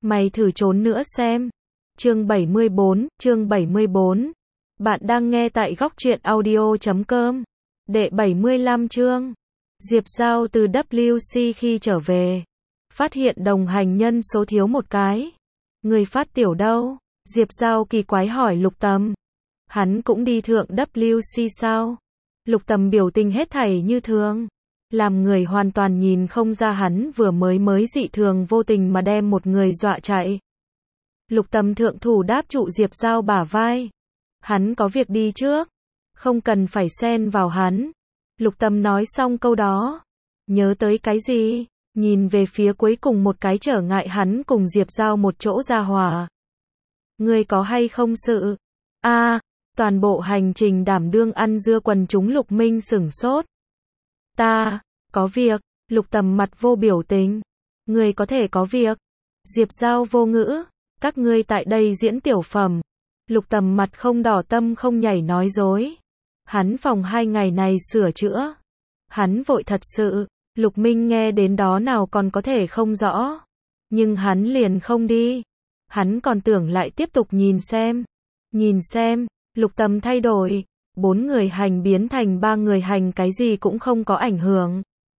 Mày thử trốn nữa xem. Chương 74. Bạn đang nghe tại góc truyện audio.com. Đệ 75 chương. Diệp Giao từ WC khi trở về, phát hiện đồng hành nhân số thiếu một cái. Người phát tiểu đâu? Diệp Giao kỳ quái hỏi Lục Tầm. Hắn cũng đi thượng WC sao? Lục Tầm biểu tình hết thảy như thường, làm người hoàn toàn nhìn không ra hắn vừa mới dị thường vô tình mà đem một người dọa chạy. Lục Tầm thượng thủ đáp trụ Diệp Giao bả vai. Hắn có việc đi trước, không cần phải xen vào hắn. Lục Tầm nói xong câu đó, nhớ tới cái gì, nhìn về phía cuối cùng một cái trở ngại hắn cùng Diệp Giao một chỗ ra hòa. Ngươi có hay không sự? Toàn bộ hành trình đảm đương ăn dưa quần chúng Lục Minh sửng sốt. Ta, có việc. Lục Tầm mặt vô biểu tình. Ngươi có thể có việc. Diệp Giao vô ngữ. Các ngươi tại đây diễn tiểu phẩm. Lục Tầm mặt không đỏ tâm không nhảy nói dối. Hắn phòng 2 ngày này sửa chữa. Hắn vội thật sự. Lục Minh nghe đến đó nào còn có thể không rõ. Nhưng hắn liền không đi. Hắn còn tưởng lại tiếp tục nhìn xem. Lục Tầm thay đổi. 4 người hành biến thành 3 người hành, cái gì cũng không có ảnh hưởng.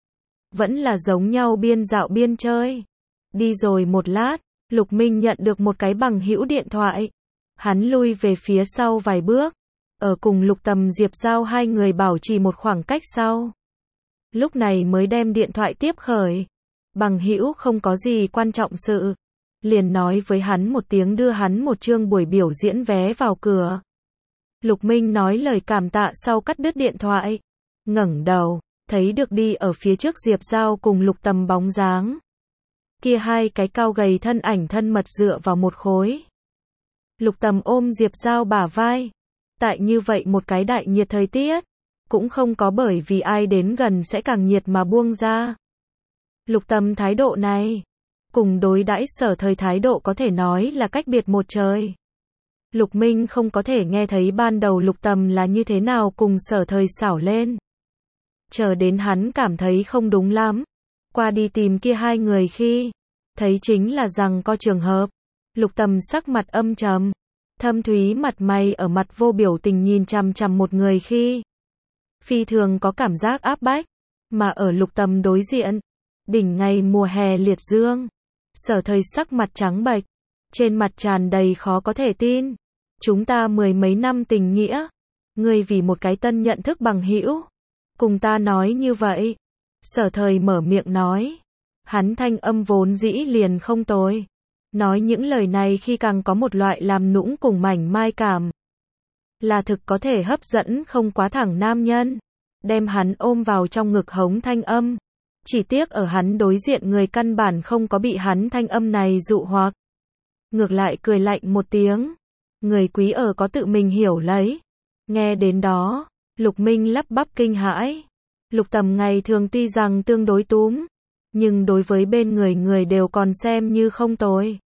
Vẫn là giống nhau biên dạo biên chơi. Đi rồi một lát, Lục Minh nhận được một cái bằng hữu điện thoại. Hắn lui về phía sau vài bước. Ở cùng Lục Tầm Diệp Giao 2 người bảo trì một khoảng cách sau. Lúc này mới đem điện thoại tiếp khởi. Bằng hữu không có gì quan trọng sự. Liền nói với hắn một tiếng đưa hắn một chương buổi biểu diễn vé vào cửa. Lục Minh nói lời cảm tạ sau cắt đứt điện thoại. Ngẩng đầu, thấy được đi ở phía trước Diệp Giao cùng Lục Tầm bóng dáng. Kia 2 cái cao gầy thân ảnh thân mật dựa vào một khối. Lục Tầm ôm Diệp Giao bả vai. Tại như vậy một cái đại nhiệt thời tiết, cũng không có bởi vì ai đến gần sẽ càng nhiệt mà buông ra. Lục Tầm thái độ này, cùng đối đãi Sở Thời thái độ có thể nói là cách biệt một trời. Lục Minh không có thể nghe thấy ban đầu Lục Tầm là như thế nào cùng Sở Thời xảo lên. Chờ đến hắn cảm thấy không đúng lắm, qua đi tìm kia 2 người khi, thấy chính là rằng có trường hợp. Lục Tầm sắc mặt âm trầm, thâm thúy mặt mày ở mặt vô biểu tình nhìn chằm chằm một người khi, phi thường có cảm giác áp bách, mà ở Lục Tầm đối diện, đỉnh ngày mùa hè liệt dương, Sở Thời sắc mặt trắng bệch, trên mặt tràn đầy khó có thể tin. Chúng ta 10 mấy năm tình nghĩa, ngươi vì một cái tân nhận thức bằng hữu, cùng ta nói như vậy. Sở Thời mở miệng nói, hắn thanh âm vốn dĩ liền không tồi. Nói những lời này khi càng có một loại làm nũng cùng mảnh mai cảm. Là thực có thể hấp dẫn không quá thẳng nam nhân. Đem hắn ôm vào trong ngực hống thanh âm. Chỉ tiếc ở hắn đối diện người căn bản không có bị hắn thanh âm này dụ hoặc. Ngược lại cười lạnh một tiếng. Người quý ở có tự mình hiểu lấy. Nghe đến đó, Lục Minh lắp bắp kinh hãi. Lục Tầm ngày thường tuy rằng tương đối túm, nhưng đối với bên người đều còn xem như không tồi.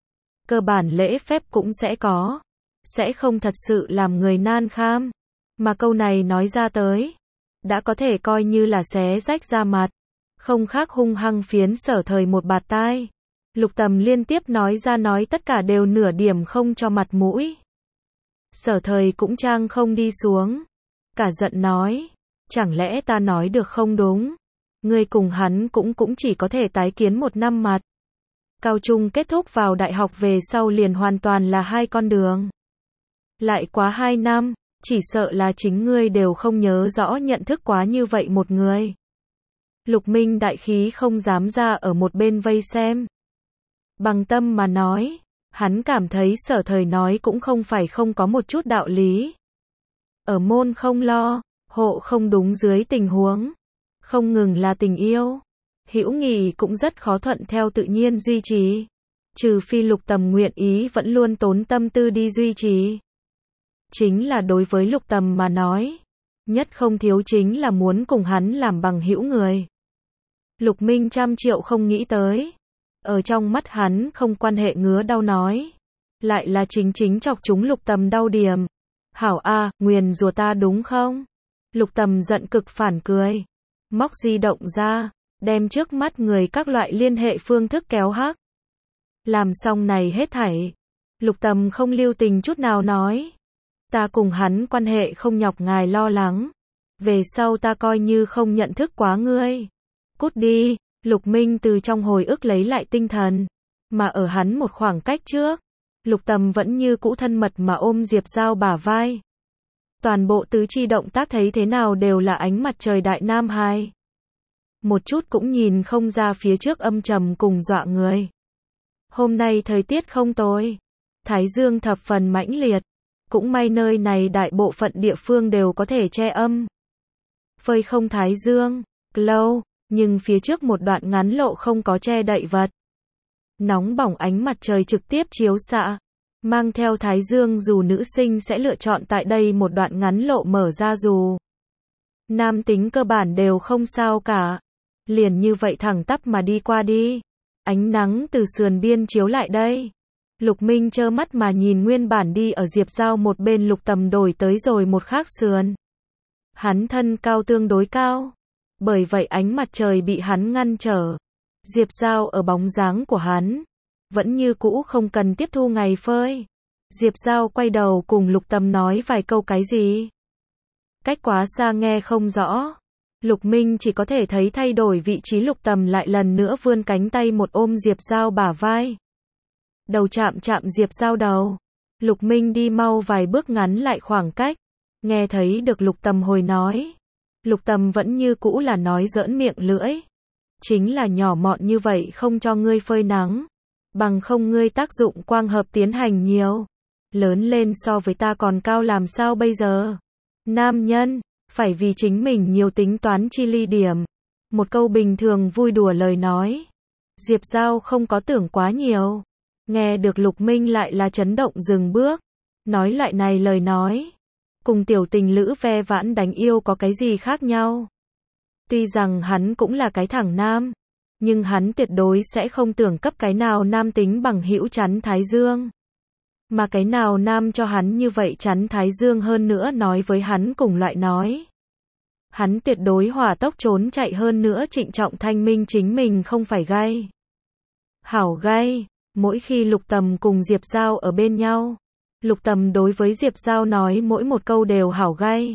Cơ bản lễ phép cũng sẽ có. Sẽ không thật sự làm người nan kham. Mà câu này nói ra tới, đã có thể coi như là xé rách da mặt. Không khác hung hăng phiến Sở Thời một bạt tai. Lục Tầm liên tiếp nói ra nói tất cả đều nửa điểm không cho mặt mũi. Sở Thời cũng trang không đi xuống. Cả giận nói, chẳng lẽ ta nói được không đúng? Ngươi cùng hắn cũng chỉ có thể tái kiến 1 năm mặt. Cao trung kết thúc vào đại học về sau liền hoàn toàn là 2 con đường. Lại quá 2 năm, chỉ sợ là chính ngươi đều không nhớ rõ nhận thức quá như vậy một người. Lục Minh đại khí không dám ra ở một bên vây xem. Bằng tâm mà nói, hắn cảm thấy Sở Thời nói cũng không phải không có một chút đạo lý. Ở môn không lo, hộ không đúng dưới tình huống, không ngừng là tình yêu, hữu nghị cũng rất khó thuận theo tự nhiên duy trì. Trừ phi Lục Tầm nguyện ý vẫn luôn tốn tâm tư đi duy trì. Chính là đối với Lục Tầm mà nói, nhất không thiếu chính là muốn cùng hắn làm bằng hữu người. Lục Minh 100 triệu không nghĩ tới. Ở trong mắt hắn không quan hệ ngứa đau nói. Lại là chính chọc chúng Lục Tầm đau điểm. Hảo a, nguyền rủa ta đúng không? Lục Tầm giận cực phản cười. Móc di động ra, đem trước mắt người các loại liên hệ phương thức kéo hắc. Làm xong này hết thảy, Lục Tầm không lưu tình chút nào nói. Ta cùng hắn quan hệ không nhọc ngài lo lắng. Về sau ta coi như không nhận thức quá ngươi. Cút đi, Lục Minh từ trong hồi ức lấy lại tinh thần. Mà ở hắn một khoảng cách trước, Lục Tầm vẫn như cũ thân mật mà ôm Diệp Giao bả vai. Toàn bộ tứ chi động tác thấy thế nào đều là ánh mặt trời đại nam hai. Một chút cũng nhìn không ra phía trước âm trầm cùng dọa người. Hôm nay thời tiết không tồi. Thái dương thập phần mãnh liệt. Cũng may nơi này đại bộ phận địa phương đều có thể che âm. Phơi không thái dương, lâu, nhưng phía trước một đoạn ngắn lộ không có che đậy vật. Nóng bỏng ánh mặt trời trực tiếp chiếu xạ. Mang theo thái dương dù nữ sinh sẽ lựa chọn tại đây một đoạn ngắn lộ mở ra dù. Nam tính cơ bản đều không sao cả. Liền như vậy thẳng tắp mà đi qua đi. Ánh nắng từ sườn biên chiếu lại đây. Lục Minh trơ mắt mà nhìn nguyên bản đi ở Diệp Giao một bên Lục Tầm đổi tới rồi một khác sườn. Hắn thân cao tương đối cao. Bởi vậy ánh mặt trời bị hắn ngăn trở. Diệp Giao ở bóng dáng của hắn. Vẫn như cũ không cần tiếp thu ngày phơi. Diệp Giao quay đầu cùng Lục Tầm nói vài câu cái gì. Cách quá xa nghe không rõ. Lục Minh chỉ có thể thấy thay đổi vị trí Lục Tầm lại lần nữa vươn cánh tay một ôm Diệp Giao bả vai. Đầu chạm chạm Diệp Giao đầu. Lục Minh đi mau vài bước ngắn lại khoảng cách. Nghe thấy được Lục Tầm hồi nói. Lục Tầm vẫn như cũ là nói giỡn miệng lưỡi. Chính là nhỏ mọn như vậy không cho ngươi phơi nắng. Bằng không ngươi tác dụng quang hợp tiến hành nhiều. Lớn lên so với ta còn cao làm sao bây giờ. Nam nhân, phải vì chính mình nhiều tính toán chi ly điểm. Một câu bình thường vui đùa lời nói. Diệp Giao không có tưởng quá nhiều. Nghe được Lục Minh lại là chấn động dừng bước. Nói loại này lời nói. Cùng tiểu tình lữ ve vãn đánh yêu có cái gì khác nhau. Tuy rằng hắn cũng là cái thẳng nam. Nhưng hắn tuyệt đối sẽ không tưởng cấp cái nào nam tính bằng hữu chắn thái dương. Mà cái nào nam cho hắn như vậy chắn thái dương hơn nữa nói với hắn cùng loại nói. Hắn tuyệt đối hỏa tốc trốn chạy hơn nữa trịnh trọng thanh minh chính mình không phải gay. Hảo gay, mỗi khi Lục Tầm cùng Diệp Giao ở bên nhau. Lục Tầm đối với Diệp Giao nói mỗi một câu đều hảo gay.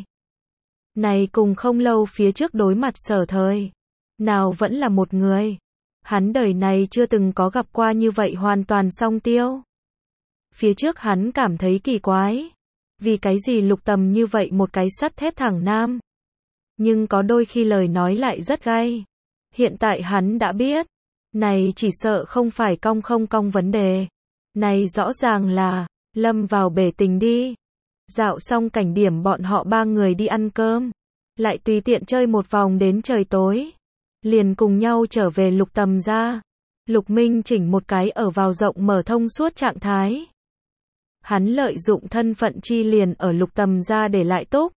Này cùng không lâu phía trước đối mặt Sở Thời. Nào vẫn là một người. Hắn đời này chưa từng có gặp qua như vậy hoàn toàn song tiêu. Phía trước hắn cảm thấy kỳ quái. Vì cái gì Lục Tầm như vậy một cái sắt thép thẳng nam. Nhưng có đôi khi lời nói lại rất gay. Hiện tại hắn đã biết. Này chỉ sợ không phải cong không cong vấn đề. Này rõ ràng là lâm vào bể tình đi. Dạo xong cảnh điểm bọn họ ba người đi ăn cơm. Lại tùy tiện chơi một vòng đến trời tối. Liền cùng nhau trở về Lục Tầm ra. Lục Minh chỉnh một cái ở vào rộng mở thông suốt trạng thái. Hắn lợi dụng thân phận chi liền ở Lục Tầm ra để lại túc.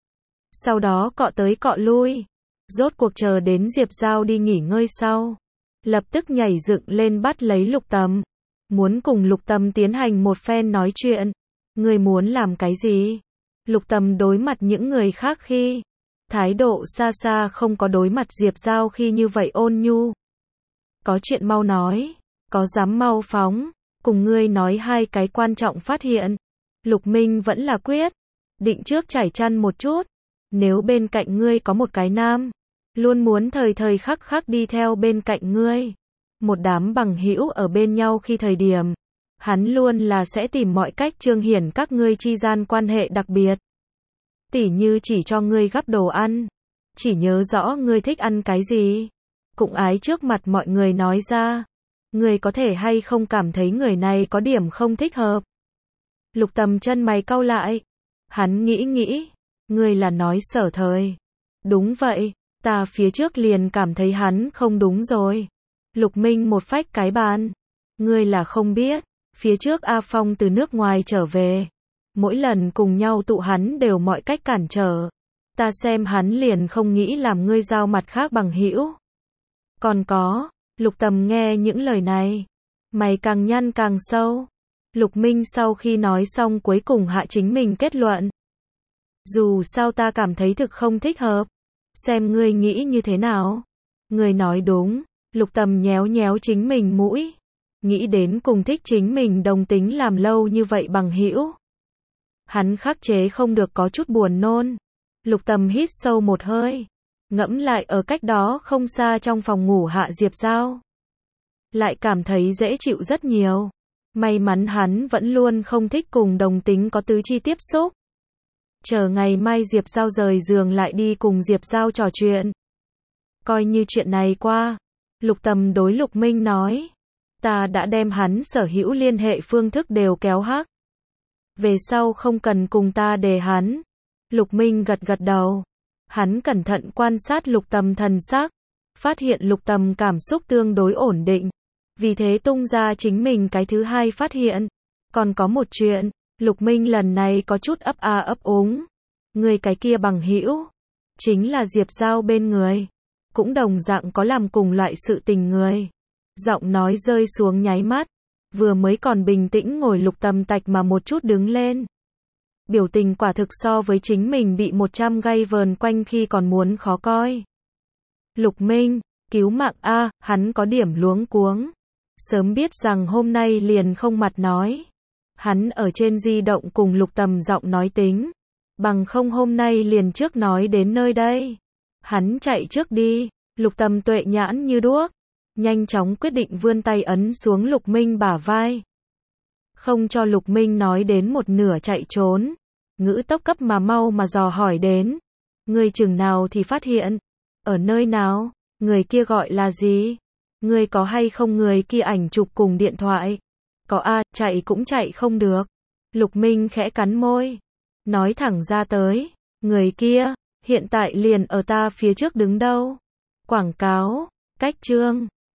Sau đó cọ tới cọ lui. Rốt cuộc chờ đến Diệp Giao đi nghỉ ngơi sau. Lập tức nhảy dựng lên bắt lấy Lục Tầm. Muốn cùng Lục Tầm tiến hành một phen nói chuyện. Ngươi muốn làm cái gì? Lục Tầm đối mặt những người khác khi. Thái độ xa xa không có đối mặt Diệp Giao khi như vậy ôn nhu. Có chuyện mau nói. Có dám mau phóng. Cùng ngươi nói hai cái quan trọng phát hiện. Lục Minh vẫn là quyết. Định trước trải chăn một chút. Nếu bên cạnh ngươi có một cái nam. Luôn muốn thời thời khắc khắc đi theo bên cạnh ngươi. Một đám bằng hữu ở bên nhau khi thời điểm. Hắn luôn là sẽ tìm mọi cách trương hiển các ngươi chi gian quan hệ đặc biệt. Tỉ như chỉ cho ngươi gắp đồ ăn. Chỉ nhớ rõ ngươi thích ăn cái gì. Cũng ái trước mặt mọi người nói ra. Ngươi có thể hay không cảm thấy người này có điểm không thích hợp. Lục Tầm chân mày cau lại. Hắn nghĩ. Ngươi là nói Sở Thời. Đúng vậy, ta phía trước liền cảm thấy hắn không đúng rồi. Lục Minh một phách cái bàn. Ngươi là không biết. Phía trước A Phong từ nước ngoài trở về. Mỗi lần cùng nhau tụ hắn đều mọi cách cản trở. Ta xem hắn liền không nghĩ làm ngươi giao mặt khác bằng hữu. Còn có, Lục Tầm nghe những lời này. Mày càng nhăn càng sâu. Lục Minh sau khi nói xong cuối cùng hạ chính mình kết luận. Dù sao ta cảm thấy thực không thích hợp. Xem ngươi nghĩ như thế nào. Ngươi nói đúng. Lục Tầm nhéo nhéo chính mình mũi. nghĩ đến cùng thích chính mình đồng tính làm lâu như vậy bằng hữu. Hắn khắc chế không được có chút buồn nôn. Lục Tầm hít sâu một hơi, ngẫm lại ở cách đó không xa trong phòng ngủ Hạ Diệp Giao. Lại cảm thấy dễ chịu rất nhiều. May mắn hắn vẫn luôn không thích cùng đồng tính có tứ chi tiếp xúc. Chờ ngày mai Diệp Giao rời giường lại đi cùng Diệp Giao trò chuyện. Coi như chuyện này qua. Lục Tầm đối Lục Minh nói. Ta đã đem hắn sở hữu liên hệ phương thức đều kéo hắc. Về sau không cần cùng ta đề hắn. Lục Minh gật gật đầu. Hắn cẩn thận quan sát Lục Tầm thần sắc. Phát hiện Lục Tầm cảm xúc tương đối ổn định. Vì thế tung ra chính mình cái thứ hai phát hiện. Còn có một chuyện. Lục Minh lần này có chút ấp a ấp úng. Người cái kia bằng hữu chính là Diệp Giao bên người. Cũng đồng dạng có làm cùng loại sự tình người. Giọng nói rơi xuống nháy mắt. Vừa mới còn bình tĩnh ngồi Lục Tầm tạch mà một chút đứng lên. Biểu tình quả thực so với chính mình bị 100 gay vờn quanh khi còn muốn khó coi. Lục Minh, cứu mạng a, hắn có điểm luống cuống. Sớm biết rằng hôm nay liền không mặt nói. Hắn ở trên di động cùng Lục Tầm giọng nói tính. Bằng không hôm nay liền trước nói đến nơi đây. Hắn chạy trước đi. Lục Tầm tuệ nhãn như đuốc. Nhanh chóng quyết định vươn tay ấn xuống Lục Minh bả vai. Không cho Lục Minh nói đến một nửa chạy trốn. Ngữ tốc cấp mà mau mà dò hỏi đến. Người chừng nào thì phát hiện. Ở nơi nào? Người kia gọi là gì? Người có hay không người kia ảnh chụp cùng điện thoại? Có a, chạy cũng chạy không được. Lục Minh khẽ cắn môi. Nói thẳng ra tới. Người kia, hiện tại liền ở ta phía trước đứng đâu. Quảng cáo, cách chương.